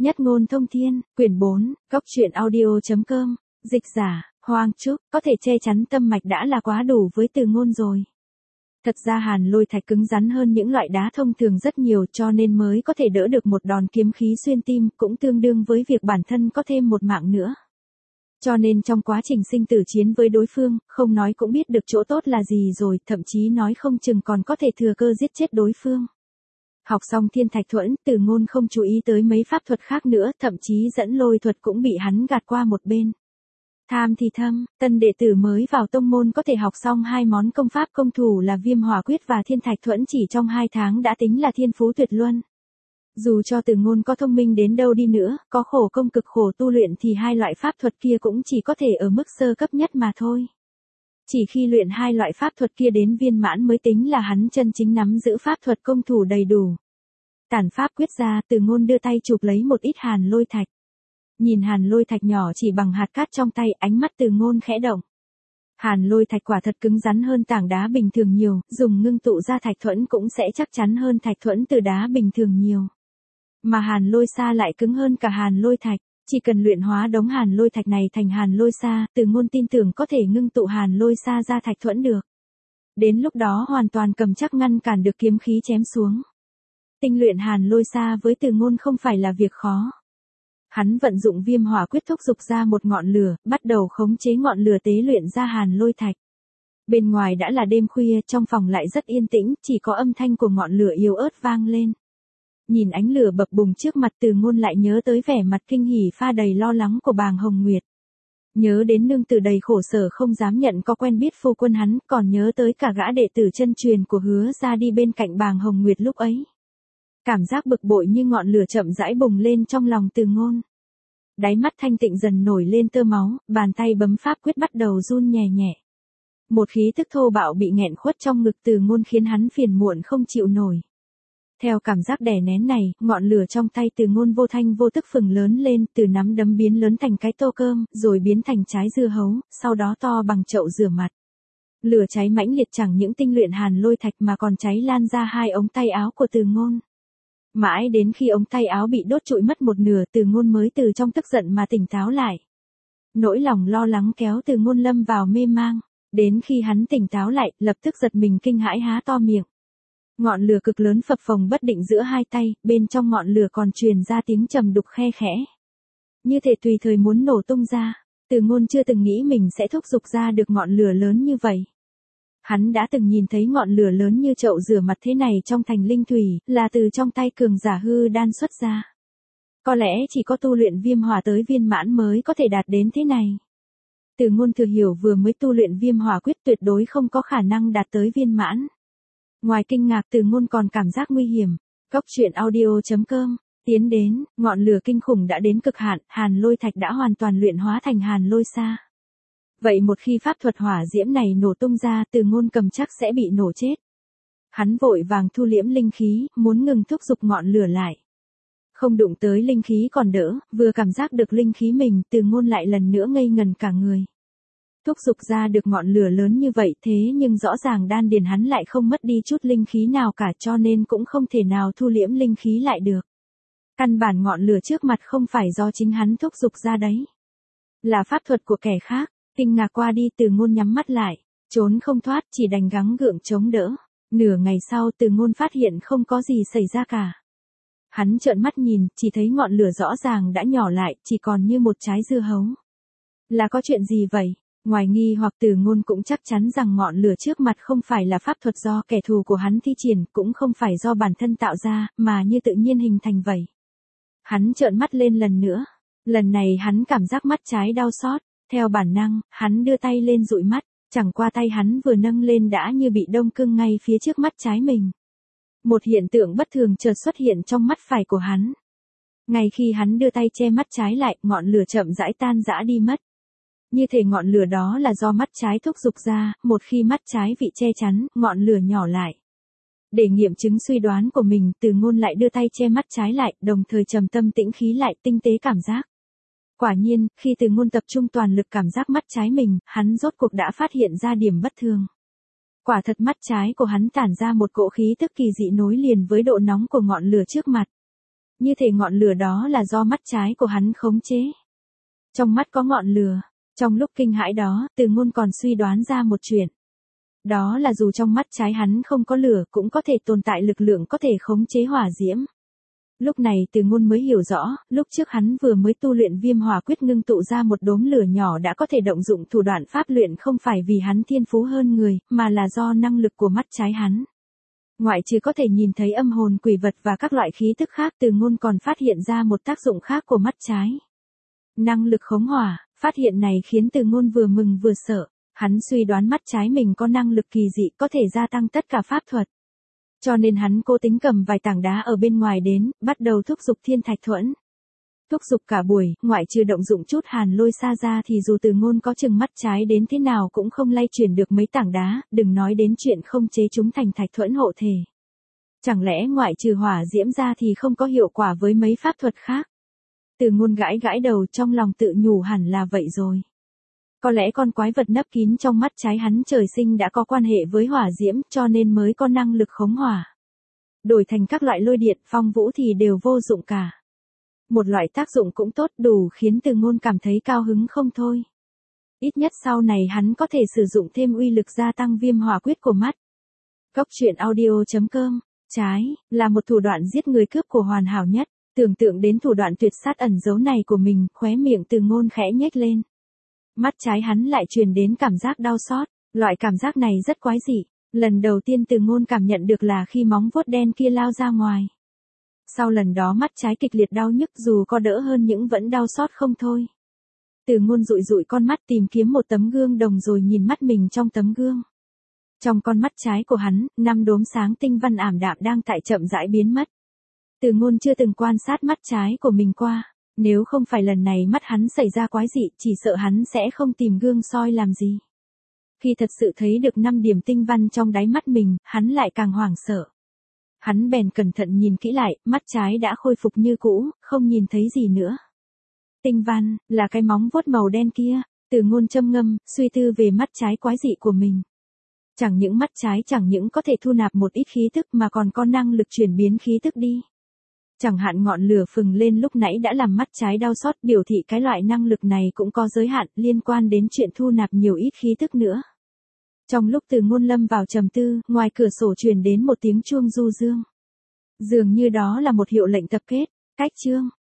Nhất ngôn thông thiên, quyển 4, góc truyện audio.com, dịch giả, Hoang Trúc, có thể che chắn tâm mạch đã là quá đủ với Từ Ngôn rồi. Thật ra hàn lôi thạch cứng rắn hơn những loại đá thông thường rất nhiều cho nên mới có thể đỡ được một đòn kiếm khí xuyên tim, cũng tương đương với việc bản thân có thêm một mạng nữa. Cho nên trong quá trình sinh tử chiến với đối phương, không nói cũng biết được chỗ tốt là gì rồi, thậm chí nói không chừng còn có thể thừa cơ giết chết đối phương. Học xong thiên thạch thuẫn, Từ Ngôn không chú ý tới mấy pháp thuật khác nữa, thậm chí dẫn lôi thuật cũng bị hắn gạt qua một bên. Tham thì thâm, tân đệ tử mới vào tông môn có thể học xong hai món công pháp công thủ là Viêm Hỏa Quyết và Thiên Thạch Thuẫn chỉ trong 2 tháng đã tính là thiên phú tuyệt luân. Dù cho Từ Ngôn có thông minh đến đâu đi nữa, có khổ công cực khổ tu luyện thì hai loại pháp thuật kia cũng chỉ có thể ở mức sơ cấp nhất mà thôi. Chỉ khi luyện hai loại pháp thuật kia đến viên mãn mới tính là hắn chân chính nắm giữ pháp thuật công thủ đầy đủ. Tản pháp quyết ra, Từ Ngôn đưa tay chụp lấy một ít hàn lôi thạch. Nhìn hàn lôi thạch nhỏ chỉ bằng hạt cát trong tay, ánh mắt Từ Ngôn khẽ động. Hàn lôi thạch quả thật cứng rắn hơn tảng đá bình thường nhiều, dùng ngưng tụ ra thạch thuẫn cũng sẽ chắc chắn hơn thạch thuẫn từ đá bình thường nhiều. Mà hàn lôi sa lại cứng hơn cả hàn lôi thạch, chỉ cần luyện hóa đống hàn lôi thạch này thành hàn lôi sa, Từ Ngôn tin tưởng có thể ngưng tụ hàn lôi sa ra thạch thuẫn được. Đến lúc đó hoàn toàn cầm chắc ngăn cản được kiếm khí chém xuống. Tinh luyện hàn lôi sa với Từ Ngôn không phải là việc khó. Hắn vận dụng Viêm Hỏa Quyết thúc giục ra một ngọn lửa, bắt đầu khống chế ngọn lửa tế luyện ra hàn lôi thạch. Bên ngoài đã là đêm khuya, trong phòng lại rất yên tĩnh, chỉ có âm thanh của ngọn lửa yếu ớt vang lên. Nhìn ánh lửa bập bùng trước mặt, Từ Ngôn lại nhớ tới vẻ mặt kinh hỉ pha đầy lo lắng của Bàng Hồng Nguyệt. Nhớ đến nương tử đầy khổ sở không dám nhận có quen biết phu quân hắn, còn nhớ tới cả gã đệ tử chân truyền của Hứa ra đi bên cạnh Bàng Hồng Nguyệt lúc ấy. Cảm giác bực bội như ngọn lửa chậm rãi bùng lên trong lòng Từ Ngôn. Đáy mắt thanh tịnh dần nổi lên tơ máu, bàn tay bấm pháp quyết bắt đầu run nhẹ nhẹ. Một khí tức thô bạo bị nghẹn khuất trong ngực Từ Ngôn khiến hắn phiền muộn không chịu nổi. Theo cảm giác đè nén này, ngọn lửa trong tay Từ Ngôn vô thanh vô tức phừng lớn lên, từ nắm đấm biến lớn thành cái tô cơm, rồi biến thành trái dưa hấu, sau đó to bằng chậu rửa mặt. Lửa cháy mãnh liệt chẳng những tinh luyện hàn lôi thạch mà còn cháy lan ra hai ống tay áo của Từ Ngôn. Mãi đến khi ống tay áo bị đốt trụi mất một nửa, Từ Ngôn mới từ trong tức giận mà tỉnh táo lại. Nỗi lòng lo lắng kéo Từ Ngôn lâm vào mê mang. Đến khi hắn tỉnh táo lại, lập tức giật mình kinh hãi há to miệng. Ngọn lửa cực lớn phập phồng bất định giữa hai tay, bên trong ngọn lửa còn truyền ra tiếng trầm đục khe khẽ. Như thể tùy thời muốn nổ tung ra. Từ Ngôn chưa từng nghĩ mình sẽ thúc giục ra được ngọn lửa lớn như vậy. Hắn đã từng nhìn thấy ngọn lửa lớn như chậu rửa mặt thế này trong thành linh thủy, là từ trong tay cường giả hư đan xuất ra. Có lẽ chỉ có tu luyện viêm hỏa tới viên mãn mới có thể đạt đến thế này. Từ Ngôn thừa hiểu vừa mới tu luyện Viêm Hỏa Quyết tuyệt đối không có khả năng đạt tới viên mãn. Ngoài kinh ngạc, Từ Ngôn còn cảm giác nguy hiểm. Góc truyện audio.com, tiến đến, ngọn lửa kinh khủng đã đến cực hạn, hàn lôi thạch đã hoàn toàn luyện hóa thành hàn lôi sa. Vậy một khi pháp thuật hỏa diễm này nổ tung ra, Từ Ngôn cầm chắc sẽ bị nổ chết. Hắn vội vàng thu liễm linh khí, muốn ngừng thúc giục ngọn lửa lại. Không đụng tới linh khí còn đỡ, vừa cảm giác được linh khí mình, Từ Ngôn lại lần nữa ngây ngần cả người. Thúc giục ra được ngọn lửa lớn như vậy thế nhưng rõ ràng đan điền hắn lại không mất đi chút linh khí nào cả cho nên cũng không thể nào thu liễm linh khí lại được. Căn bản ngọn lửa trước mặt không phải do chính hắn thúc giục ra đấy. Là pháp thuật của kẻ khác. Kinh ngạc qua đi, Từ Ngôn nhắm mắt lại, trốn không thoát, chỉ đành gắng gượng chống đỡ. Nửa ngày sau, Từ Ngôn phát hiện không có gì xảy ra cả. Hắn trợn mắt nhìn, chỉ thấy ngọn lửa rõ ràng đã nhỏ lại, chỉ còn như một trái dưa hấu. Là có chuyện gì vậy? Ngoài nghi hoặc, Từ Ngôn cũng chắc chắn rằng ngọn lửa trước mặt không phải là pháp thuật do kẻ thù của hắn thi triển, cũng không phải do bản thân tạo ra, mà như tự nhiên hình thành vậy. Hắn trợn mắt lên lần nữa. Lần này hắn cảm giác mắt trái đau xót. Theo bản năng, hắn đưa tay lên dụi mắt, chẳng qua tay hắn vừa nâng lên đã như bị đông cứng ngay phía trước mắt trái mình. Một hiện tượng bất thường chợt xuất hiện trong mắt phải của hắn. Ngay khi hắn đưa tay che mắt trái lại, ngọn lửa chậm rãi tan rã đi mất. Như thể ngọn lửa đó là do mắt trái thúc giục ra, một khi mắt trái bị che chắn, ngọn lửa nhỏ lại. Để nghiệm chứng suy đoán của mình, Từ Ngôn lại đưa tay che mắt trái lại, đồng thời trầm tâm tĩnh khí lại, tinh tế cảm giác. Quả nhiên, khi Từ Ngôn tập trung toàn lực cảm giác mắt trái mình, hắn rốt cuộc đã phát hiện ra điểm bất thường. Quả thật mắt trái của hắn tản ra một cỗ khí tức kỳ dị nối liền với độ nóng của ngọn lửa trước mặt. Như thể ngọn lửa đó là do mắt trái của hắn khống chế. Trong mắt có ngọn lửa. Trong lúc kinh hãi đó, Từ Ngôn còn suy đoán ra một chuyện. Đó là dù trong mắt trái hắn không có lửa cũng có thể tồn tại lực lượng có thể khống chế hỏa diễm. Lúc này Từ Ngôn mới hiểu rõ, lúc trước hắn vừa mới tu luyện Viêm Hỏa Quyết ngưng tụ ra một đốm lửa nhỏ đã có thể động dụng thủ đoạn pháp luyện không phải vì hắn thiên phú hơn người, mà là do năng lực của mắt trái hắn. Ngoại trừ có thể nhìn thấy âm hồn quỷ vật và các loại khí tức khác, Từ Ngôn còn phát hiện ra một tác dụng khác của mắt trái. Năng lực khống hỏa, phát hiện này khiến Từ Ngôn vừa mừng vừa sợ. Hắn suy đoán mắt trái mình có năng lực kỳ dị có thể gia tăng tất cả pháp thuật. Cho nên hắn cố tính cầm vài tảng đá ở bên ngoài đến, bắt đầu thúc giục thiên thạch thuẫn. Thúc giục cả buổi, ngoại trừ động dụng chút hàn lôi xa ra thì dù Từ Ngôn có chừng mắt trái đến thế nào cũng không lay chuyển được mấy tảng đá, đừng nói đến chuyện không chế chúng thành thạch thuẫn hộ thể. Chẳng lẽ ngoại trừ hỏa diễm ra thì không có hiệu quả với mấy pháp thuật khác? Từ Ngôn gãi gãi đầu trong lòng tự nhủ hẳn là vậy rồi. Có lẽ con quái vật nấp kín trong mắt trái hắn trời sinh đã có quan hệ với hỏa diễm cho nên mới có năng lực khống hỏa. Đổi thành các loại lôi điện phong vũ thì đều vô dụng cả. Một loại tác dụng cũng tốt đủ khiến Từ Ngôn cảm thấy cao hứng không thôi. Ít nhất sau này hắn có thể sử dụng thêm uy lực gia tăng Viêm Hỏa Quyết của mắt. Góc truyện audio.com. Trái, là một thủ đoạn giết người cướp của hoàn hảo nhất. Tưởng tượng đến thủ đoạn tuyệt sát ẩn giấu này của mình, khóe miệng Từ Ngôn khẽ nhếch lên. Mắt trái hắn lại truyền đến cảm giác đau xót, loại cảm giác này rất quái dị. Lần đầu tiên Từ Ngôn cảm nhận được là khi móng vuốt đen kia lao ra ngoài. Sau lần đó mắt trái kịch liệt đau nhức dù có đỡ hơn những vẫn đau xót không thôi. Từ Ngôn dụi dụi con mắt tìm kiếm một tấm gương đồng rồi nhìn mắt mình trong tấm gương. Trong con mắt trái của hắn, 5 đốm sáng tinh văn ảm đạm đang tại chậm rãi biến mất. Từ Ngôn chưa từng quan sát mắt trái của mình qua. Nếu không phải lần này mắt hắn xảy ra quái dị, chỉ sợ hắn sẽ không tìm gương soi làm gì. Khi thật sự thấy được 5 điểm tinh văn trong đáy mắt mình, hắn lại càng hoảng sợ. Hắn bèn cẩn thận nhìn kỹ lại, mắt trái đã khôi phục như cũ, không nhìn thấy gì nữa. Tinh văn, là cái móng vuốt màu đen kia. Từ Ngôn châm ngâm, suy tư về mắt trái quái dị của mình. Chẳng những mắt trái chẳng những có thể thu nạp một ít khí tức mà còn có năng lực chuyển biến khí tức đi. Chẳng hạn ngọn lửa phừng lên lúc nãy đã làm mắt trái đau xót, biểu thị cái loại năng lực này cũng có giới hạn liên quan đến chuyện thu nạp nhiều ít khí tức nữa. Trong lúc Từ Ngôn lâm vào trầm tư, ngoài cửa sổ truyền đến một tiếng chuông du dương. Dường như đó là một hiệu lệnh tập kết. Cách chương